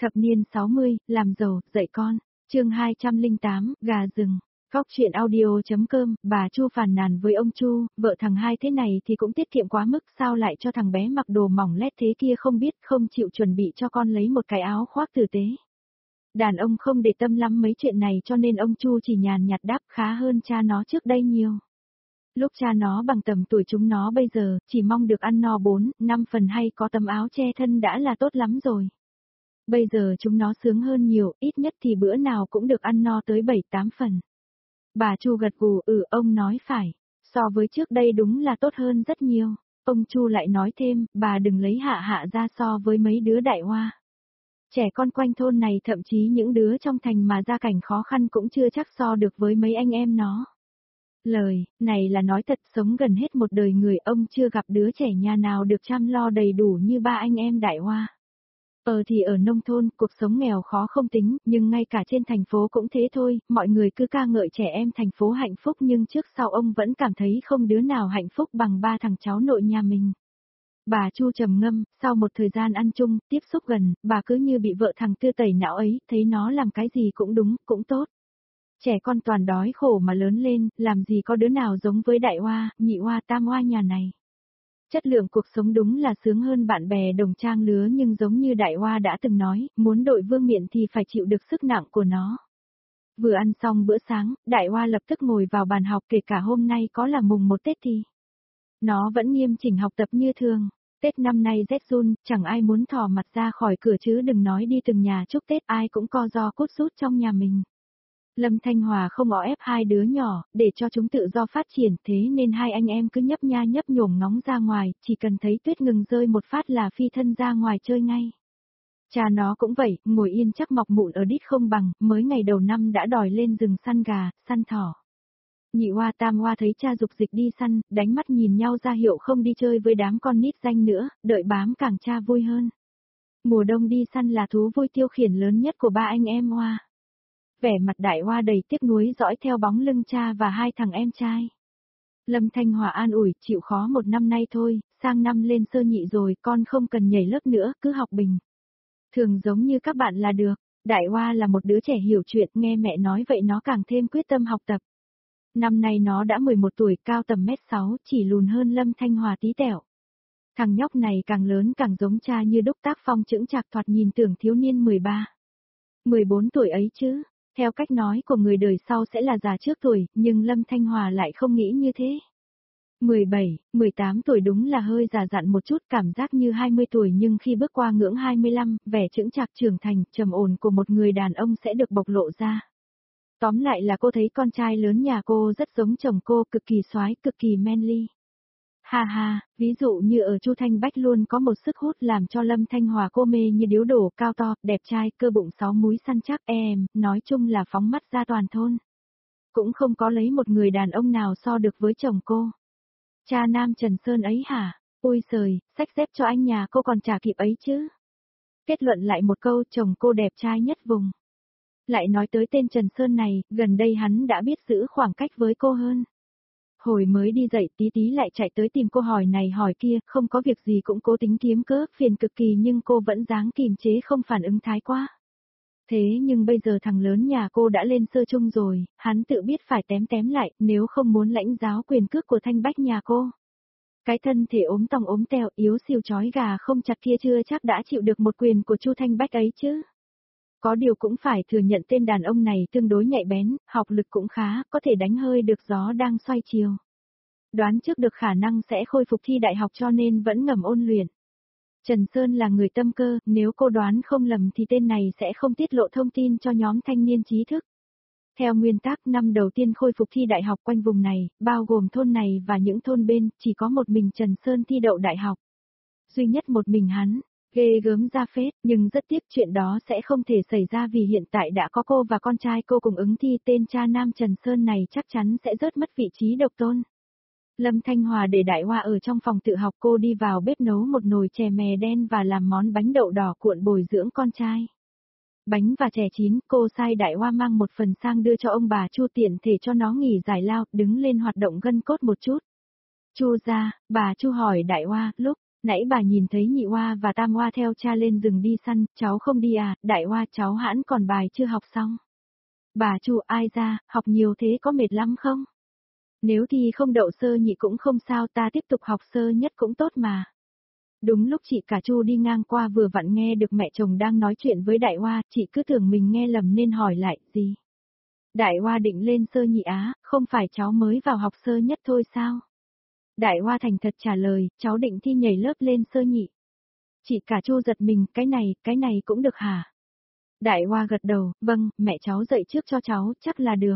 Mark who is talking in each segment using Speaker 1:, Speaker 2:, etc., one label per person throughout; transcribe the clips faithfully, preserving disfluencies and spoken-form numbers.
Speaker 1: Thập niên sáu mươi, làm giàu, dạy con. Chương hai trăm lẻ tám, gà rừng. Góc chuyện audio.com, bà Chu phàn nàn với ông Chu, vợ thằng hai thế này thì cũng tiết kiệm quá mức, sao lại cho thằng bé mặc đồ mỏng lét thế kia, không biết không chịu chuẩn bị cho con lấy một cái áo khoác tử tế. Đàn ông không để tâm lắm mấy chuyện này, cho nên ông Chu chỉ nhàn nhạt đáp khá hơn cha nó trước đây nhiều. Lúc cha nó bằng tầm tuổi chúng nó bây giờ, chỉ mong được ăn no bốn, năm phần hay có tấm áo che thân đã là tốt lắm rồi. Bây giờ chúng nó sướng hơn nhiều, ít nhất thì bữa nào cũng được ăn no tới bảy tám phần. Bà Chu gật gù, ừ, ông nói phải. So với trước đây đúng là tốt hơn rất nhiều. Ông Chu lại nói thêm, bà đừng lấy hạ hạ ra so với mấy đứa đại hoa. Trẻ con quanh thôn này, thậm chí những đứa trong thành mà gia cảnh khó khăn cũng chưa chắc so được với mấy anh em nó. Lời này là nói thật, sống gần hết một đời người, ông chưa gặp đứa trẻ nhà nào được chăm lo đầy đủ như ba anh em đại hoa. Ờ thì ở nông thôn, cuộc sống nghèo khó không tính, nhưng ngay cả trên thành phố cũng thế thôi, mọi người cứ ca ngợi trẻ em thành phố hạnh phúc, nhưng trước sau ông vẫn cảm thấy không đứa nào hạnh phúc bằng ba thằng cháu nội nhà mình. Bà Chu trầm ngâm, sau một thời gian ăn chung, tiếp xúc gần, bà cứ như bị vợ thằng Tư tẩy não ấy, thấy nó làm cái gì cũng đúng, cũng tốt. Trẻ con toàn đói khổ mà lớn lên, làm gì có đứa nào giống với đại hoa, nhị hoa, tam hoa nhà này. Chất lượng cuộc sống đúng là sướng hơn bạn bè đồng trang lứa, nhưng giống như đại hoa đã từng nói, muốn đội vương miện thì phải chịu được sức nặng của nó. Vừa ăn xong bữa sáng, đại hoa lập tức ngồi vào bàn học, kể cả hôm nay có là mùng một Tết thì nó vẫn nghiêm chỉnh học tập như thường. Tết năm nay rét run, chẳng ai muốn thò mặt ra khỏi cửa, chứ đừng nói đi từng nhà chúc Tết, ai cũng co ro cút sút trong nhà mình. Lâm Thanh Hòa không ó ép hai đứa nhỏ, để cho chúng tự do phát triển, thế nên hai anh em cứ nhấp nha nhấp nhổm ngóng ra ngoài, chỉ cần thấy tuyết ngừng rơi một phát là phi thân ra ngoài chơi ngay. Cha nó cũng vậy, ngồi yên chắc mọc mụn ở đít không bằng, mới ngày đầu năm đã đòi lên rừng săn gà, săn thỏ. Nhị hoa tam hoa thấy cha dục dịch đi săn, đánh mắt nhìn nhau ra hiệu không đi chơi với đám con nít danh nữa, đợi bám càng cha vui hơn. Mùa đông đi săn là thú vui tiêu khiển lớn nhất của ba anh em hoa. Vẻ mặt đại hoa đầy tiếc nuối dõi theo bóng lưng cha và hai thằng em trai. Lâm Thanh Hòa an ủi, chịu khó một năm nay thôi, sang năm lên sơ nhị rồi, con không cần nhảy lớp nữa, cứ học bình thường giống như các bạn là được. Đại hoa là một đứa trẻ hiểu chuyện, nghe mẹ nói vậy nó càng thêm quyết tâm học tập. Năm nay nó đã mười một tuổi, cao tầm mét sáu, chỉ lùn hơn Lâm Thanh Hòa tí tẹo. Thằng nhóc này càng lớn càng giống cha, như đúc tác phong chững chạc, thoạt nhìn tưởng thiếu niên mười ba, mười bốn tuổi ấy chứ. Theo cách nói của người đời sau sẽ là già trước tuổi, nhưng Lâm Thanh Hòa lại không nghĩ như thế. mười bảy, mười tám tuổi đúng là hơi già dặn một chút, cảm giác như hai mươi tuổi, nhưng khi bước qua ngưỡng hai mươi lăm, vẻ chững chạc trưởng thành, trầm ổn của một người đàn ông sẽ được bộc lộ ra. Tóm lại là cô thấy con trai lớn nhà cô rất giống chồng cô, cực kỳ soái, cực kỳ manly. Ha ha, ví dụ như ở Chu Thanh Bách luôn có một sức hút làm cho Lâm Thanh Hòa cô mê như điếu đổ, cao to, đẹp trai, cơ bụng sáu múi săn chắc, em, nói chung là phóng mắt ra toàn thôn. Cũng không có lấy một người đàn ông nào so được với chồng cô. Cha Nam Trần Sơn ấy hả? Ôi giời, xách dép cho anh nhà cô còn chả kịp ấy chứ. Kết luận lại một câu, chồng cô đẹp trai nhất vùng. Lại nói tới tên Trần Sơn này, gần đây hắn đã biết giữ khoảng cách với cô hơn. Hồi mới đi dậy tí tí lại chạy tới tìm cô hỏi này hỏi kia, không có việc gì cũng cố tính kiếm cớ, phiền cực kỳ, nhưng cô vẫn dáng kìm chế không phản ứng thái quá. Thế nhưng bây giờ thằng lớn nhà cô đã lên sơ chung rồi, hắn tự biết phải tém tém lại, nếu không muốn lãnh giáo quyền cước của Thanh Bách nhà cô. Cái thân thể ốm tòng ốm teo, yếu xìu chói gà không chặt kia chưa chắc đã chịu được một quyền của Chu Thanh Bách ấy chứ. Có điều cũng phải thừa nhận tên đàn ông này tương đối nhạy bén, học lực cũng khá, có thể đánh hơi được gió đang xoay chiều. Đoán trước được khả năng sẽ khôi phục thi đại học cho nên vẫn ngầm ôn luyện. Trần Sơn là người tâm cơ, nếu cô đoán không lầm thì tên này sẽ không tiết lộ thông tin cho nhóm thanh niên trí thức. Theo nguyên tắc, năm đầu tiên khôi phục thi đại học quanh vùng này, bao gồm thôn này và những thôn bên, chỉ có một mình Trần Sơn thi đậu đại học. Duy nhất một mình hắn. Ghê gớm ra phết, nhưng rất tiếc chuyện đó sẽ không thể xảy ra vì hiện tại đã có cô và con trai cô cùng ứng thi, tên cha Nam Trần Sơn này chắc chắn sẽ rớt mất vị trí độc tôn. Lâm Thanh Hòa để đại hoa ở trong phòng tự học, cô đi vào bếp nấu một nồi chè mè đen và làm món bánh đậu đỏ cuộn bồi dưỡng con trai. Bánh và chè chín, cô sai đại hoa mang một phần sang đưa cho ông bà Chu, tiện thể cho nó nghỉ giải lao, đứng lên hoạt động gân cốt một chút. Chu ra, bà Chu hỏi đại hoa, lúc Nãy bà nhìn thấy nhị oa và tam oa theo cha lên rừng đi săn, cháu không đi à, đại oa cháu hãn còn bài chưa học xong. Bà Chu, ai ra, học nhiều thế có mệt lắm không? Nếu thì không đậu sơ nhị cũng không sao, ta tiếp tục học sơ nhất cũng tốt mà. Đúng lúc chị cả Chu đi ngang qua vừa vặn nghe được mẹ chồng đang nói chuyện với đại oa, chị cứ tưởng mình nghe lầm nên hỏi lại, gì? Đại oa định lên sơ nhị á, không phải cháu mới vào học sơ nhất thôi sao? Đại oa thành thật trả lời, cháu định thi nhảy lớp lên sơ nhị. Chị cả Chu giật mình, cái này, cái này cũng được hả? Đại oa gật đầu, vâng, mẹ cháu dạy trước cho cháu, chắc là được.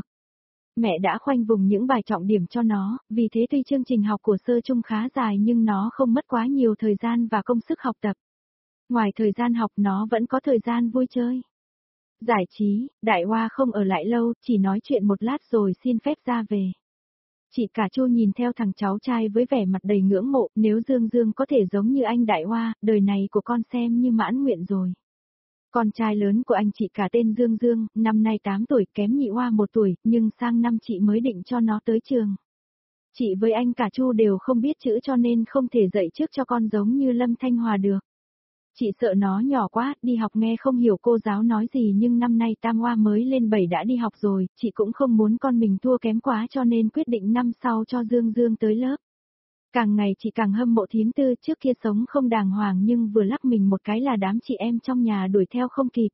Speaker 1: Mẹ đã khoanh vùng những bài trọng điểm cho nó, vì thế tuy chương trình học của sơ trung khá dài nhưng nó không mất quá nhiều thời gian và công sức học tập. Ngoài thời gian học nó vẫn có thời gian vui chơi. Giải trí, đại oa không ở lại lâu, chỉ nói chuyện một lát rồi xin phép ra về. Chị cả Chu nhìn theo thằng cháu trai với vẻ mặt đầy ngưỡng mộ, nếu Dương Dương có thể giống như anh đại oa, đời này của con xem như mãn nguyện rồi. Con trai lớn của anh chị cả tên Dương Dương, năm nay tám tuổi, kém nhị oa một tuổi, nhưng sang năm chị mới định cho nó tới trường. Chị với anh cả Chu đều không biết chữ cho nên không thể dạy trước cho con giống như Lâm Thanh Hòa được. Chị sợ nó nhỏ quá, đi học nghe không hiểu cô giáo nói gì nhưng năm nay tam oa mới lên bảy đã đi học rồi, chị cũng không muốn con mình thua kém quá cho nên quyết định năm sau cho Dương Dương tới lớp. Càng ngày chị càng hâm mộ thím Tư, trước kia sống không đàng hoàng nhưng vừa lắc mình một cái là đám chị em trong nhà đuổi theo không kịp.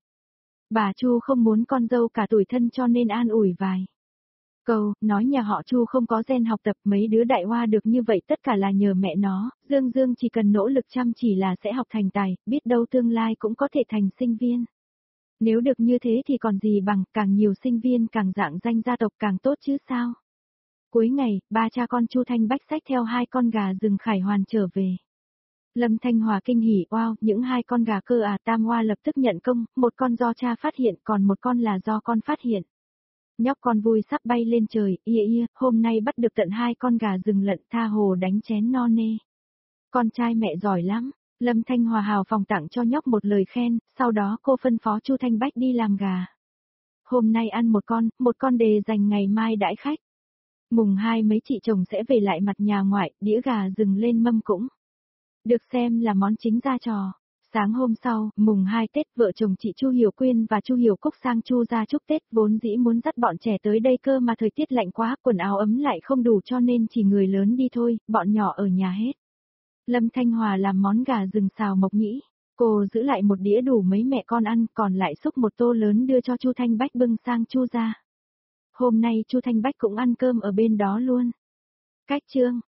Speaker 1: Bà Chu không muốn con dâu cả tuổi thân cho nên an ủi vài câu, nói nhà họ Chu không có gen học tập, mấy đứa đại oa được như vậy tất cả là nhờ mẹ nó, Dương Dương chỉ cần nỗ lực chăm chỉ là sẽ học thành tài, biết đâu tương lai cũng có thể thành sinh viên. Nếu được như thế thì còn gì bằng, càng nhiều sinh viên càng rạng danh gia tộc càng tốt chứ sao. Cuối ngày, ba cha con Chu Thanh Bách xách theo hai con gà rừng khải hoàn trở về. Lâm Thanh Hòa kinh hỉ, wow, những hai con gà cơ à, tam oa lập tức nhận công, một con do cha phát hiện còn một con là do con phát hiện. Nhóc con vui sắp bay lên trời, ia ia, hôm nay bắt được tận hai con gà rừng lận, tha hồ đánh chén no nê. Con trai mẹ giỏi lắm, Lâm Thanh Hòa hào phóng tặng cho nhóc một lời khen, sau đó cô phân phó Chu Thanh Bách đi làm gà. Hôm nay ăn một con, một con để dành ngày mai đãi khách. Mùng hai mấy chị chồng sẽ về lại mặt nhà ngoại, đĩa gà rừng lên mâm cũng được xem là món chính ra trò. Sáng hôm sau, mùng hai Tết, vợ chồng chị Chu Hiểu Quyên và Chu Hiểu Cúc sang Chu ra chúc Tết, vốn dĩ muốn dắt bọn trẻ tới đây cơ mà thời tiết lạnh quá, quần áo ấm lại không đủ cho nên chỉ người lớn đi thôi, bọn nhỏ ở nhà hết. Lâm Thanh Hòa làm món gà rừng xào mộc nhĩ, cô giữ lại một đĩa đủ mấy mẹ con ăn, còn lại xúc một tô lớn đưa cho Chu Thanh Bách bưng sang Chu ra. Hôm nay Chu Thanh Bách cũng ăn cơm ở bên đó luôn. Cách chương